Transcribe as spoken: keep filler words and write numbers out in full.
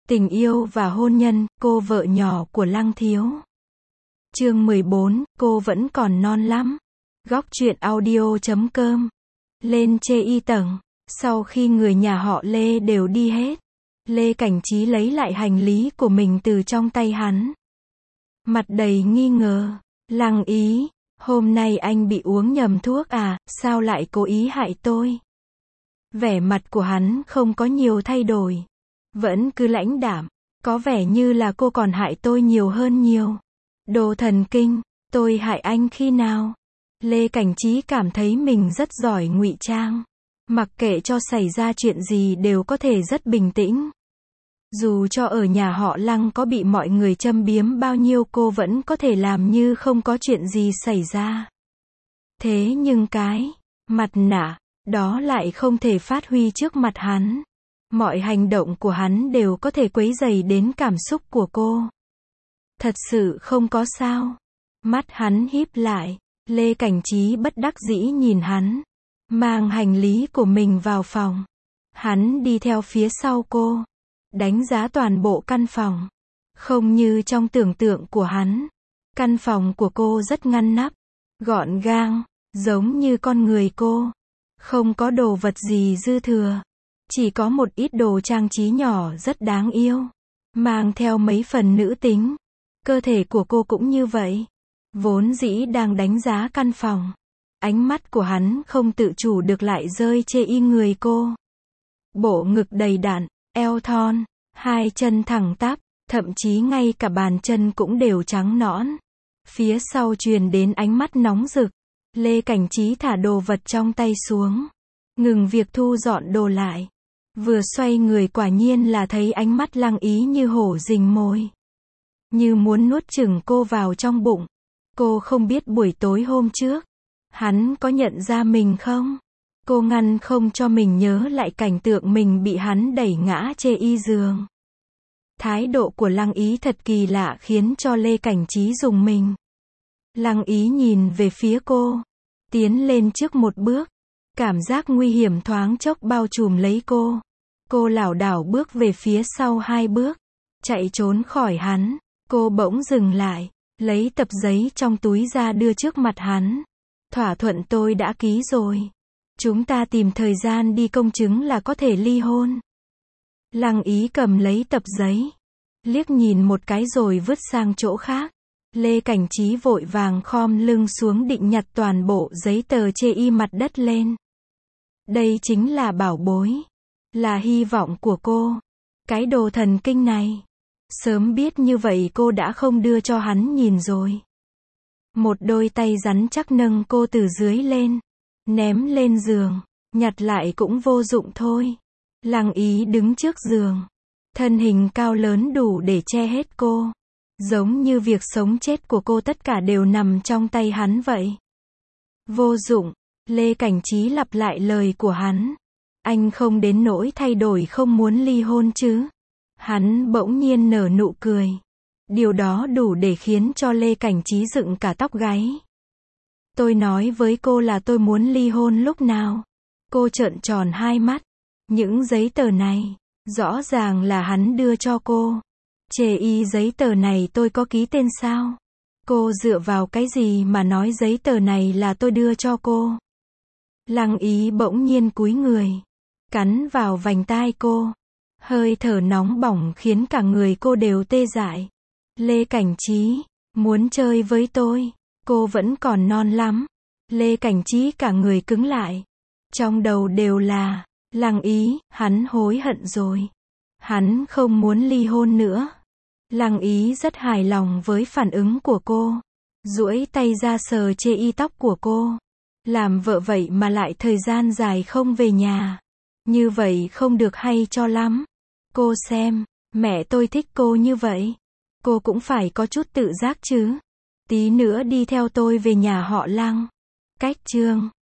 Tình yêu và hôn nhân, cô vợ nhỏ của Lăng Thiếu. Chương mười bốn, cô vẫn còn non lắm. Góc truyện audio chấm com. Lên chê y tầng. Sau khi người nhà họ Lê đều đi hết, Lê Cảnh Trí lấy lại hành lý của mình từ trong tay hắn. Mặt đầy nghi ngờ. Lăng Ý, hôm nay anh bị uống nhầm thuốc à, sao lại cố ý hại tôi? Vẻ mặt của hắn không có nhiều thay đổi. Vẫn cứ lãnh đạm. Có vẻ như là cô còn hại tôi nhiều hơn nhiều. Đồ thần kinh, tôi hại anh khi nào? Lê Cảnh Trí cảm thấy mình rất giỏi ngụy trang. Mặc kệ cho xảy ra chuyện gì đều có thể rất bình tĩnh. Dù cho ở nhà họ Lăng có bị mọi người châm biếm bao nhiêu cô vẫn có thể làm như không có chuyện gì xảy ra. Thế nhưng cái mặt nạ đó lại không thể phát huy trước mặt hắn. Mọi hành động của hắn đều có thể quấy rầy đến cảm xúc của cô. Thật sự không có sao. Mắt hắn híp lại. Lê Cảnh Trí bất đắc dĩ nhìn hắn. Mang hành lý của mình vào phòng. Hắn đi theo phía sau cô. Đánh giá toàn bộ căn phòng. Không như trong tưởng tượng của hắn. Căn phòng của cô rất ngăn nắp. Gọn gàng. Giống như con người cô. Không có đồ vật gì dư thừa. Chỉ có một ít đồ trang trí nhỏ rất đáng yêu. Mang theo mấy phần nữ tính. Cơ thể của cô cũng như vậy. Vốn dĩ đang đánh giá căn phòng. Ánh mắt của hắn không tự chủ được lại rơi chê y người cô. Bộ ngực đầy đặn, eo thon, hai chân thẳng tắp, thậm chí ngay cả bàn chân cũng đều trắng nõn. Phía sau truyền đến ánh mắt nóng rực. Lê Cảnh Trí thả đồ vật trong tay xuống. Ngừng việc thu dọn đồ lại. Vừa xoay người quả nhiên là thấy ánh mắt Lăng Ý như hổ rình mồi. Như muốn nuốt chửng cô vào trong bụng. Cô không biết buổi tối hôm trước, hắn có nhận ra mình không? Cô ngăn không cho mình nhớ lại cảnh tượng mình bị hắn đẩy ngã chê y giường. Thái độ của Lăng Ý thật kỳ lạ khiến cho Lê Cảnh Trí rùng mình. Lăng Ý nhìn về phía cô. Tiến lên trước một bước. Cảm giác nguy hiểm thoáng chốc bao trùm lấy cô. Cô lảo đảo bước về phía sau hai bước. Chạy trốn khỏi hắn. Cô bỗng dừng lại. Lấy tập giấy trong túi ra đưa trước mặt hắn. Thỏa thuận tôi đã ký rồi. Chúng ta tìm thời gian đi công chứng là có thể ly hôn. Lăng Ý cầm lấy tập giấy. Liếc nhìn một cái rồi vứt sang chỗ khác. Lê Cảnh Trí vội vàng khom lưng xuống định nhặt toàn bộ giấy tờ chê y mặt đất lên. Đây chính là bảo bối. Là hy vọng của cô. Cái đồ thần kinh này. Sớm biết như vậy cô đã không đưa cho hắn nhìn rồi. Một đôi tay rắn chắc nâng cô từ dưới lên. Ném lên giường. Nhặt lại cũng vô dụng thôi. Lăng Ý đứng trước giường. Thân hình cao lớn đủ để che hết cô. Giống như việc sống chết của cô tất cả đều nằm trong tay hắn vậy. Vô dụng. Lê Cảnh Trí lặp lại lời của hắn. Anh không đến nỗi thay đổi không muốn ly hôn chứ. Hắn bỗng nhiên nở nụ cười. Điều đó đủ để khiến cho Lê Cảnh Trí dựng cả tóc gáy. Tôi nói với cô là tôi muốn ly hôn lúc nào? Cô trợn tròn hai mắt. Những giấy tờ này, rõ ràng là hắn đưa cho cô. Chê y giấy tờ này tôi có ký tên sao? Cô dựa vào cái gì mà nói giấy tờ này là tôi đưa cho cô? Lăng Ý bỗng nhiên cúi người. Cắn vào vành tai cô. Hơi thở nóng bỏng khiến cả người cô đều tê dại. Lê Cảnh Trí, muốn chơi với tôi, cô vẫn còn non lắm. Lê Cảnh Trí cả người cứng lại. Trong đầu đều là, Lăng Ý, hắn hối hận rồi. Hắn không muốn ly hôn nữa. Lăng Ý rất hài lòng với phản ứng của cô. Duỗi tay ra sờ chê y tóc của cô. Làm vợ vậy mà lại thời gian dài không về nhà. Như vậy không được hay cho lắm. Cô xem, mẹ tôi thích cô như vậy. Cô cũng phải có chút tự giác chứ. Tí nữa đi theo tôi về nhà họ Lăng. Cách chương